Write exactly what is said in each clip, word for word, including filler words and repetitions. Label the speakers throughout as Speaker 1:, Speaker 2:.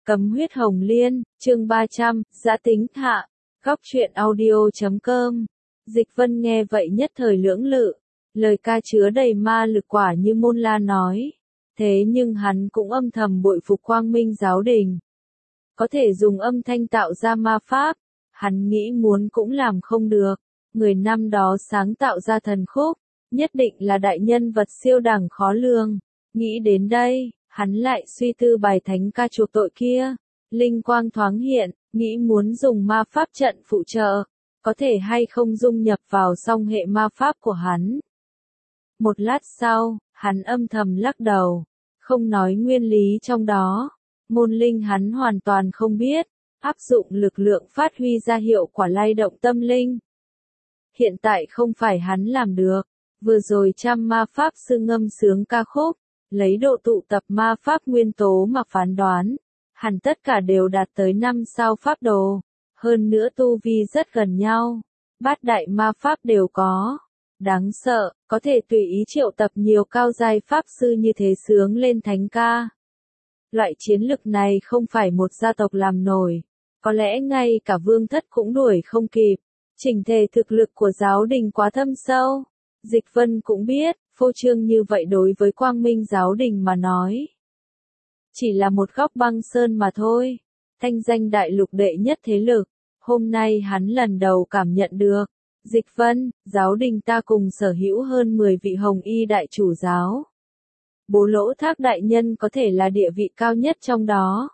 Speaker 1: Cấm huyết hồng liên, chương ba trăm, giã tính hạ, góc truyện audio chấm com. Dịch Vân nghe vậy nhất thời lưỡng lự, lời ca chứa đầy ma lực quả như Môn La nói. Thế nhưng hắn cũng âm thầm bội phục Quang Minh giáo đình. Có thể dùng âm thanh tạo ra ma pháp, hắn nghĩ muốn cũng làm không được. Người năm đó sáng tạo ra thần khúc, nhất định là đại nhân vật siêu đẳng khó lường. Nghĩ đến đây, hắn lại suy tư bài thánh ca chuộc tội kia. Linh quang thoáng hiện, nghĩ muốn dùng ma pháp trận phụ trợ, có thể hay không dung nhập vào song hệ ma pháp của hắn. Một lát sau, hắn âm thầm lắc đầu, không nói nguyên lý trong đó. Môn linh hắn hoàn toàn không biết, áp dụng lực lượng phát huy ra hiệu quả lay động tâm linh. Hiện tại không phải hắn làm được, vừa rồi trăm ma pháp sư ngâm sướng ca khúc, lấy độ tụ tập ma pháp nguyên tố mà phán đoán, hẳn tất cả đều đạt tới năm sao pháp đồ, hơn nữa tu vi rất gần nhau, bát đại ma pháp đều có. Đáng sợ, có thể tùy ý triệu tập nhiều cao giai pháp sư như thế sướng lên thánh ca. Loại chiến lực này không phải một gia tộc làm nổi, có lẽ ngay cả vương thất cũng đuổi không kịp. Chỉnh thể thực lực của giáo đình quá thâm sâu. Dịch Vân cũng biết, phô trương như vậy đối với Quang Minh giáo đình mà nói. Chỉ là một góc băng sơn mà thôi. Thanh danh đại lục đệ nhất thế lực. Hôm nay hắn lần đầu cảm nhận được. Dịch Vân, giáo đình ta cùng sở hữu hơn mười vị hồng y đại chủ giáo. Bố Lỗ Thác đại nhân có thể là địa vị cao nhất trong đó.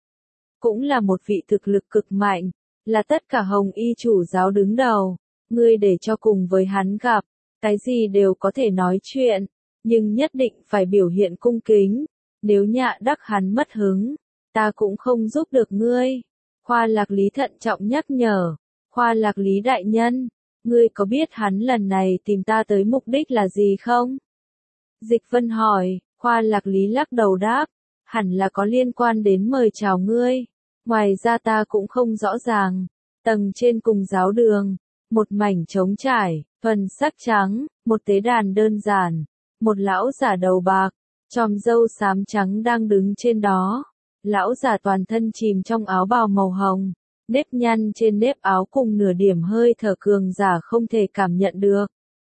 Speaker 1: Cũng là một vị thực lực cực mạnh. Là tất cả hồng y chủ giáo đứng đầu, ngươi để cho cùng với hắn gặp, cái gì đều có thể nói chuyện, nhưng nhất định phải biểu hiện cung kính, nếu nhạ đắc hắn mất hứng, ta cũng không giúp được ngươi. Khoa Lạc Lý thận trọng nhắc nhở, Khoa Lạc Lý đại nhân, ngươi có biết hắn lần này tìm ta tới mục đích là gì không? Dịch Vân hỏi, Khoa Lạc Lý lắc đầu đáp, hẳn là có liên quan đến mời chào ngươi. Ngoài ra ta cũng không rõ ràng. Tầng trên cùng giáo đường, một mảnh trống trải, thuần sắc trắng, một tế đàn đơn giản, một lão giả đầu bạc, chòm râu xám trắng đang đứng trên đó. Lão giả toàn thân chìm trong áo bào màu hồng, nếp nhăn trên nếp áo cùng nửa điểm hơi thở cường giả không thể cảm nhận được.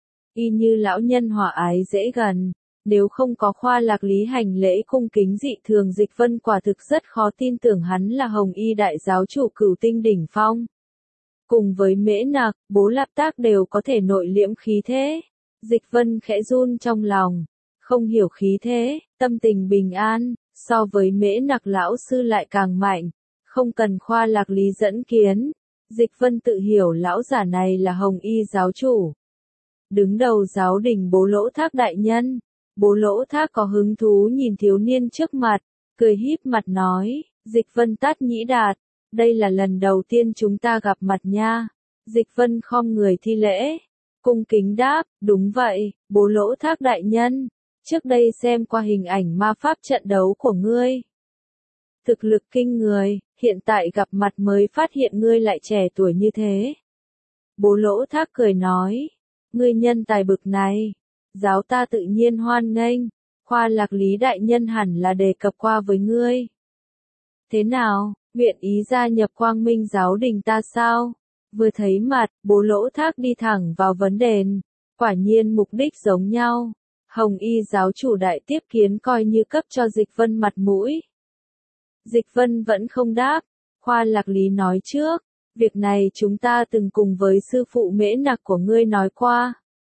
Speaker 1: Y như lão nhân hòa ái dễ gần. Nếu không có Khoa Lạc Lý hành lễ cung kính dị thường, Dịch Vân quả thực rất khó tin tưởng hắn là hồng y đại giáo chủ cửu tinh đỉnh phong. Cùng với Mễ Nặc, Bố Lạp Tác đều có thể nội liễm khí thế. Dịch Vân khẽ run trong lòng, không hiểu khí thế, tâm tình bình an, so với Mễ Nặc lão sư lại càng mạnh, không cần Khoa Lạc Lý dẫn kiến. Dịch Vân tự hiểu lão giả này là hồng y giáo chủ. Đứng đầu giáo đình Bố Lỗ Thác đại nhân. Bố Lỗ Thác có hứng thú nhìn thiếu niên trước mặt, cười híp mặt nói, Dịch Vân Tát Nhĩ Đạt, đây là lần đầu tiên chúng ta gặp mặt nha. Dịch Vân khom người thi lễ, cung kính đáp, đúng vậy, Bố Lỗ Thác đại nhân, trước đây xem qua hình ảnh ma pháp trận đấu của ngươi. Thực lực kinh người, hiện tại gặp mặt mới phát hiện ngươi lại trẻ tuổi như thế. Bố Lỗ Thác cười nói, ngươi nhân tài bực này. Giáo ta tự nhiên hoan nghênh, Khoa Lạc Lý đại nhân hẳn là đề cập qua với ngươi. Thế nào, nguyện ý gia nhập Quang Minh giáo đình ta sao? Vừa thấy mặt, Bố Lỗ Thác đi thẳng vào vấn đề, quả nhiên mục đích giống nhau. Hồng y giáo chủ đại tiếp kiến coi như cấp cho Dịch Vân mặt mũi. Dịch Vân vẫn không đáp, Khoa Lạc Lý nói trước, việc này chúng ta từng cùng với sư phụ Mễ Nặc của ngươi nói qua.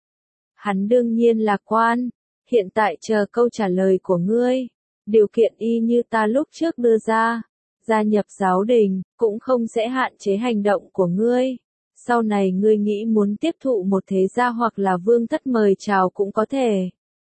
Speaker 1: Hắn đương nhiên lạc quan, hiện tại chờ câu trả lời của ngươi. Điều kiện y như ta lúc trước đưa ra, gia nhập giáo đình, cũng không sẽ hạn chế hành động của ngươi. Sau này ngươi nghĩ muốn tiếp thụ một thế gia hoặc là vương thất mời chào cũng có thể.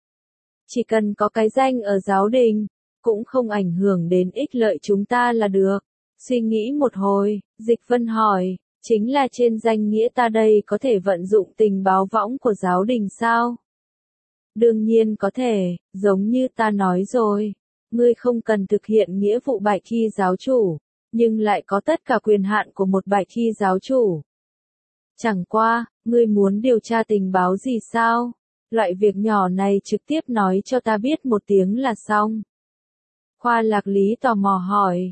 Speaker 1: Chỉ cần có cái danh ở giáo đình, cũng không ảnh hưởng đến ích lợi chúng ta là được. Suy nghĩ một hồi, Dịch Vân hỏi. Chính là trên danh nghĩa ta đây có thể vận dụng tình báo võng của giáo đình sao? Đương nhiên có thể, giống như ta nói rồi, ngươi không cần thực hiện nghĩa vụ bạch khi giáo chủ, nhưng lại có tất cả quyền hạn của một bạch khi giáo chủ. Chẳng qua, ngươi muốn điều tra tình báo gì sao? Loại việc nhỏ này trực tiếp nói cho ta biết một tiếng là xong. Khoa Lạc Lý tò mò hỏi.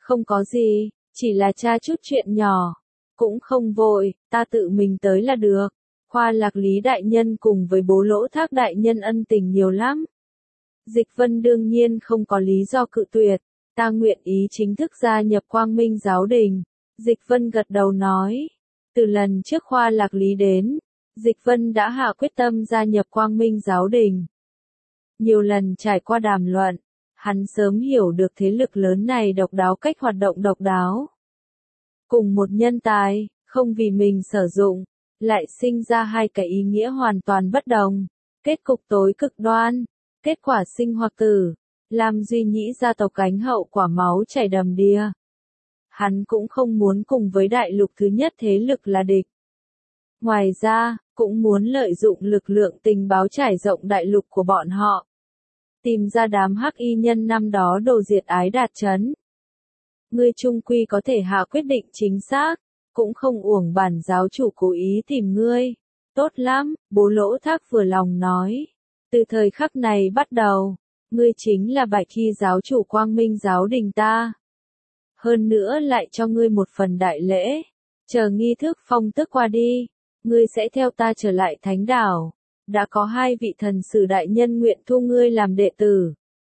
Speaker 1: Không có gì, chỉ là tra chút chuyện nhỏ. Cũng không vội, ta tự mình tới là được. Khoa Lạc Lý đại nhân cùng với Bố Lỗ Thác đại nhân ân tình nhiều lắm. Dịch Vân đương nhiên không có lý do cự tuyệt, ta nguyện ý chính thức gia nhập Quang Minh giáo đình. Dịch Vân gật đầu nói, từ lần trước Khoa Lạc Lý đến, Dịch Vân đã hạ quyết tâm gia nhập Quang Minh giáo đình. Nhiều lần trải qua đàm luận, hắn sớm hiểu được thế lực lớn này độc đáo cách hoạt động độc đáo. Cùng một nhân tài, không vì mình sử dụng, lại sinh ra hai cái ý nghĩa hoàn toàn bất đồng. Kết cục tối cực đoan, kết quả sinh hoặc tử, làm Duy Nhĩ gia tộc gánh hậu quả máu chảy đầm đìa. Hắn cũng không muốn cùng với đại lục thứ nhất thế lực là địch. Ngoài ra, cũng muốn lợi dụng lực lượng tình báo trải rộng đại lục của bọn họ. Tìm ra đám hắc y nhân năm đó đồ diệt Ái Đạt Trấn. Ngươi chung quy có thể hạ quyết định chính xác, cũng không uổng bản giáo chủ cố ý tìm ngươi. Tốt lắm, Bố Lỗ Thác vừa lòng nói. Từ thời khắc này bắt đầu, ngươi chính là Bạch Hy giáo chủ Quang Minh giáo đình ta. Hơn nữa lại cho ngươi một phần đại lễ. Chờ nghi thức phong tước qua đi, ngươi sẽ theo ta trở lại Thánh Đảo. Đã có hai vị thần sử đại nhân nguyện thu ngươi làm đệ tử.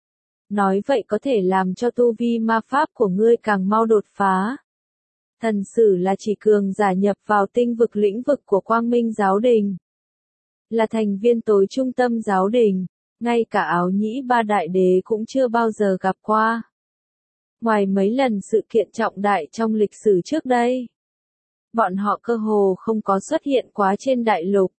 Speaker 1: Nói vậy có thể làm cho tu vi ma pháp của ngươi càng mau đột phá. Thần sử là chỉ cường giả nhập vào tinh vực lĩnh vực của Quang Minh giáo đình. Là thành viên tối trung tâm giáo đình, ngay cả Áo Nhĩ ba đại đế cũng chưa bao giờ gặp qua. Ngoài mấy lần sự kiện trọng đại trong lịch sử trước đây, bọn họ cơ hồ không có xuất hiện quá trên đại lục.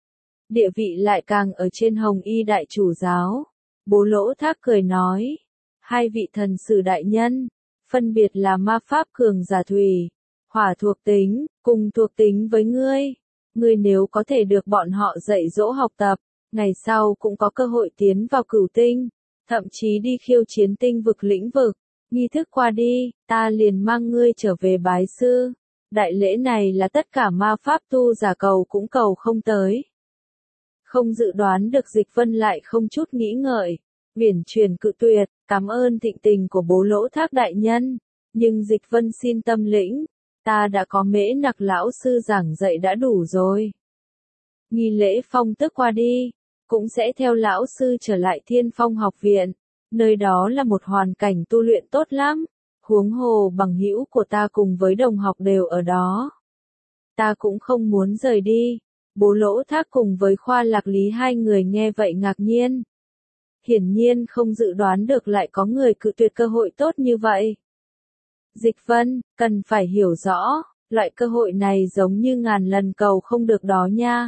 Speaker 1: Địa vị lại càng ở trên Hồng Y đại chủ giáo. Bố Lỗ Thác cười nói, hai vị thần sử đại nhân, phân biệt là ma pháp cường giả thủy, hỏa thuộc tính, cùng thuộc tính với ngươi. Ngươi nếu có thể được bọn họ dạy dỗ học tập, ngày sau cũng có cơ hội tiến vào cửu tinh, thậm chí đi khiêu chiến tinh vực lĩnh vực. Nghi thức qua đi, ta liền mang ngươi trở về bái sư. Đại lễ này là tất cả ma pháp tu giả cầu cũng cầu không tới. Không dự đoán được Dịch Vân lại không chút nghĩ ngợi, uyển chuyển cự tuyệt, cảm ơn thịnh tình của Bố Lỗ Thác đại nhân, nhưng Dịch Vân xin tâm lĩnh, ta đã có Mễ Nặc lão sư giảng dạy đã đủ rồi. Nghi lễ phong tước qua đi, cũng sẽ theo lão sư trở lại Thiên Phong học viện, nơi đó là một hoàn cảnh tu luyện tốt lắm, huống hồ bằng hữu của ta cùng với đồng học đều ở đó. Ta cũng không muốn rời đi. Bố Lỗ Thác cùng với Khoa Lạc Lý hai người nghe vậy ngạc nhiên. Hiển nhiên không dự đoán được lại có người cự tuyệt cơ hội tốt như vậy. Dịch Vân, cần phải hiểu rõ, loại cơ hội này giống như ngàn lần cầu không được đó nha.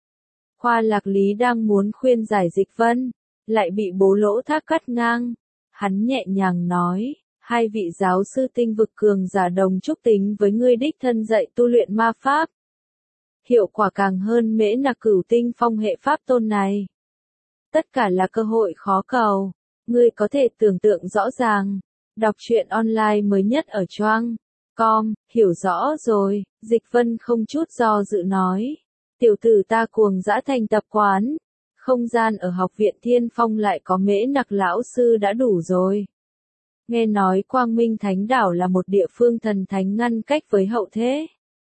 Speaker 1: Khoa Lạc Lý đang muốn khuyên giải Dịch Vân, lại bị Bố Lỗ Thác cắt ngang. Hắn nhẹ nhàng nói, hai vị giáo sư tinh vực cường giả đồng trúc tính với ngươi đích thân dạy tu luyện ma pháp. Hiệu quả càng hơn Mễ Nặc cửu tinh phong hệ pháp tôn này. Tất cả là cơ hội khó cầu, ngươi có thể tưởng tượng rõ ràng. Đọc truyện online mới nhất ở choang chấm com, hiểu rõ rồi, Dịch Vân không chút do dự nói. Tiểu tử ta cuồng dã thành tập quán, không gian ở học viện Thiên Phong lại có Mễ Nặc lão sư đã đủ rồi. Nghe nói Quang Minh Thánh Đảo là một địa phương thần thánh ngăn cách với hậu thế.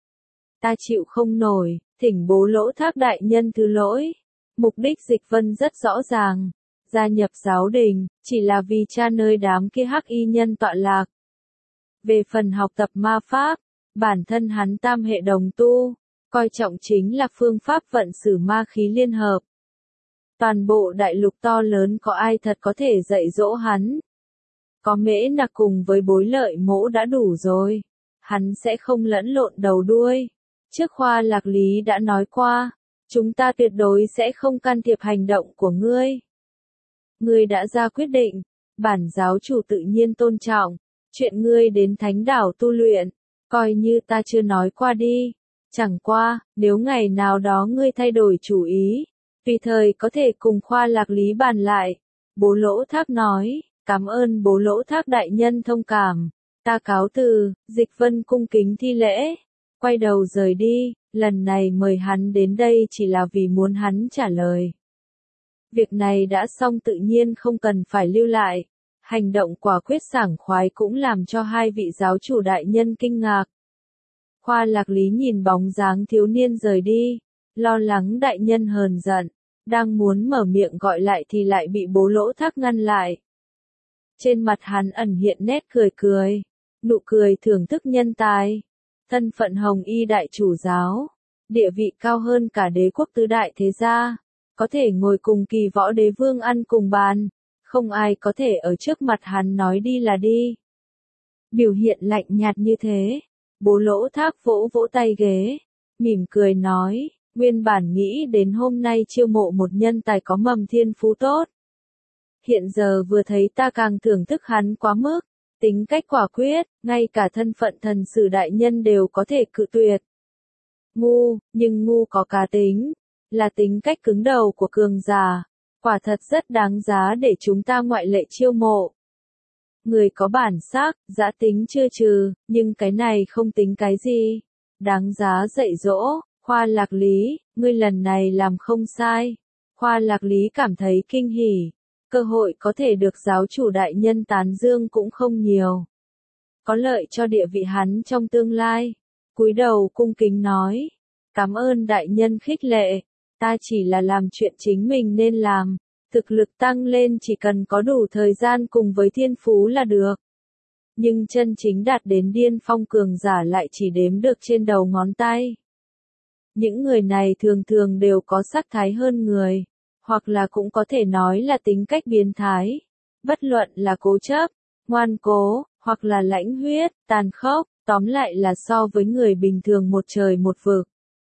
Speaker 1: Ta chịu không nổi, thỉnh Bố Lỗ Thác đại nhân thứ lỗi. Mục đích Dịch Vân rất rõ ràng, gia nhập giáo đình, chỉ là vì tra nơi đám kia hắc y nhân tọa lạc. Về phần học tập ma pháp, bản thân hắn tam hệ đồng tu, coi trọng chính là phương pháp vận sử ma khí liên hợp. Toàn bộ đại lục to lớn có ai thật có thể dạy dỗ hắn. Có Mễ Nặc cùng với Bối Lợi Mỗ đã đủ rồi, hắn sẽ không lẫn lộn đầu đuôi. Trước Khoa Lạc Lý đã nói qua, chúng ta tuyệt đối sẽ không can thiệp hành động của ngươi. Ngươi đã ra quyết định, bản giáo chủ tự nhiên tôn trọng, chuyện ngươi đến Thánh Đảo tu luyện, coi như ta chưa nói qua đi. Chẳng qua, nếu ngày nào đó ngươi thay đổi chủ ý, tùy thời có thể cùng Khoa Lạc Lý bàn lại. Bố Lỗ Thác nói, cảm ơn Bố Lỗ Thác đại nhân thông cảm, ta cáo từ. Dịch Vân cung kính thi lễ, quay đầu rời đi, lần này mời hắn đến đây chỉ là vì muốn hắn trả lời. Việc này đã xong tự nhiên không cần phải lưu lại, Hành động quả quyết sảng khoái cũng làm cho hai vị giáo chủ đại nhân kinh ngạc. Khoa Lạc Lý nhìn bóng dáng thiếu niên rời đi, lo lắng đại nhân hờn giận, đang muốn mở miệng gọi lại thì lại bị Bố Lỗ Thác ngăn lại. Trên mặt hắn ẩn hiện nét cười cười, nụ cười thưởng thức nhân tài, thân phận Hồng Y đại chủ giáo, địa vị cao hơn cả đế quốc tứ đại thế gia, có thể ngồi cùng Kỳ Võ Đế Vương ăn cùng bàn, không ai có thể ở trước mặt hắn nói đi là đi. Biểu hiện lạnh nhạt như thế, Bố Lỗ Thác vỗ vỗ tay ghế, mỉm cười nói, nguyên bản nghĩ đến hôm nay chiêu mộ một nhân tài có mầm thiên phú tốt. Hiện giờ vừa thấy ta càng thưởng thức hắn quá mức, tính cách quả quyết, ngay cả thân phận thần sử đại nhân đều có thể cự tuyệt. Ngu, nhưng ngu có cá tính, là tính cách cứng đầu của cường giả, quả thật rất đáng giá để chúng ta ngoại lệ chiêu mộ. Người có bản sắc, dã tính chưa trừ, nhưng cái này không tính cái gì. Đáng giá dạy dỗ, Khoa Lạc Lý, ngươi lần này làm không sai. Khoa Lạc Lý cảm thấy kinh hỉ, cơ hội có thể được giáo chủ đại nhân tán dương cũng không nhiều. Có lợi cho địa vị hắn trong tương lai. Cúi đầu cung kính nói, cảm ơn đại nhân khích lệ, ta chỉ là làm chuyện chính mình nên làm. Thực lực tăng lên chỉ cần có đủ thời gian cùng với thiên phú là được. Nhưng chân chính đạt đến điên phong cường giả lại chỉ đếm được trên đầu ngón tay. Những người này thường thường đều có sắc thái hơn người, hoặc là cũng có thể nói là tính cách biến thái. Bất luận là cố chấp, ngoan cố, hoặc là lãnh huyết, tàn khốc, tóm lại là so với người bình thường một trời một vực.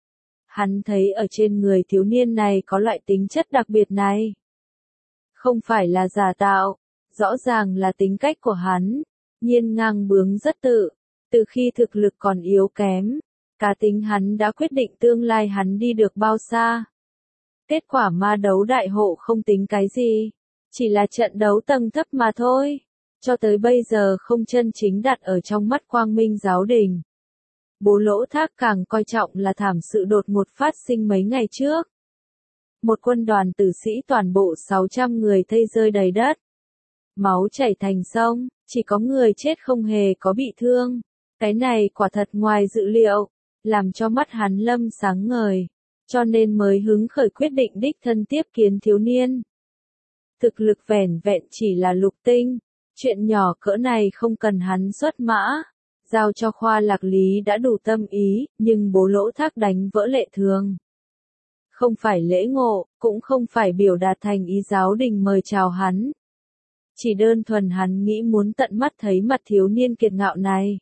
Speaker 1: Hắn thấy ở trên người thiếu niên này có loại tính chất đặc biệt này. Không phải là giả tạo, rõ ràng là tính cách của hắn, nhiên ngang bướng rất tự, từ khi thực lực còn yếu kém, cá tính hắn đã quyết định tương lai hắn đi được bao xa. Kết quả ma đấu đại hộ không tính cái gì, chỉ là trận đấu tầng thấp mà thôi, cho tới bây giờ không chân chính đặt ở trong mắt Quang Minh giáo đình. Bố Lỗ Thác càng coi trọng là thảm sự đột ngột phát sinh mấy ngày trước. Một quân đoàn tử sĩ toàn bộ sáu trăm người thây rơi đầy đất. Máu chảy thành sông, chỉ có người chết không hề có bị thương. Cái này quả thật ngoài dự liệu, làm cho mắt hắn lâm sáng ngời, cho nên mới hứng khởi quyết định đích thân tiếp kiến thiếu niên. Thực lực vẻn vẹn chỉ là lục tinh, chuyện nhỏ cỡ này không cần hắn xuất mã, giao cho Khoa Lạc Lý đã đủ tâm ý, nhưng Bố Lỗ Thác đánh vỡ lệ thường. Không phải lễ ngộ, cũng không phải biểu đạt thành ý giáo đình mời chào hắn. Chỉ đơn thuần hắn nghĩ muốn tận mắt thấy mặt thiếu niên kiệt ngạo này.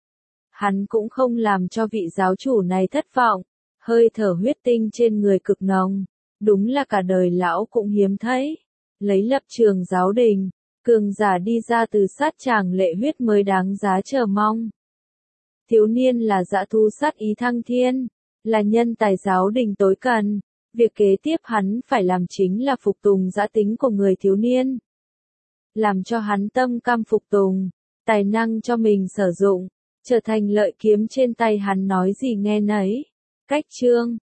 Speaker 1: Hắn cũng không làm cho vị giáo chủ này thất vọng, hơi thở huyết tinh trên người cực nồng, đúng là cả đời lão cũng hiếm thấy. Lấy lập trường giáo đình, cường giả đi ra từ sát tràng lệ huyết mới đáng giá chờ mong. Thiếu niên là dã thu sát ý thăng thiên, là nhân tài giáo đình tối cần, việc kế tiếp hắn phải làm chính là phục tùng dã tính của người thiếu niên. Làm cho hắn tâm cam phục tùng, tài năng cho mình sử dụng, trở thành lợi kiếm trên tay hắn nói gì nghe nấy. Cách chương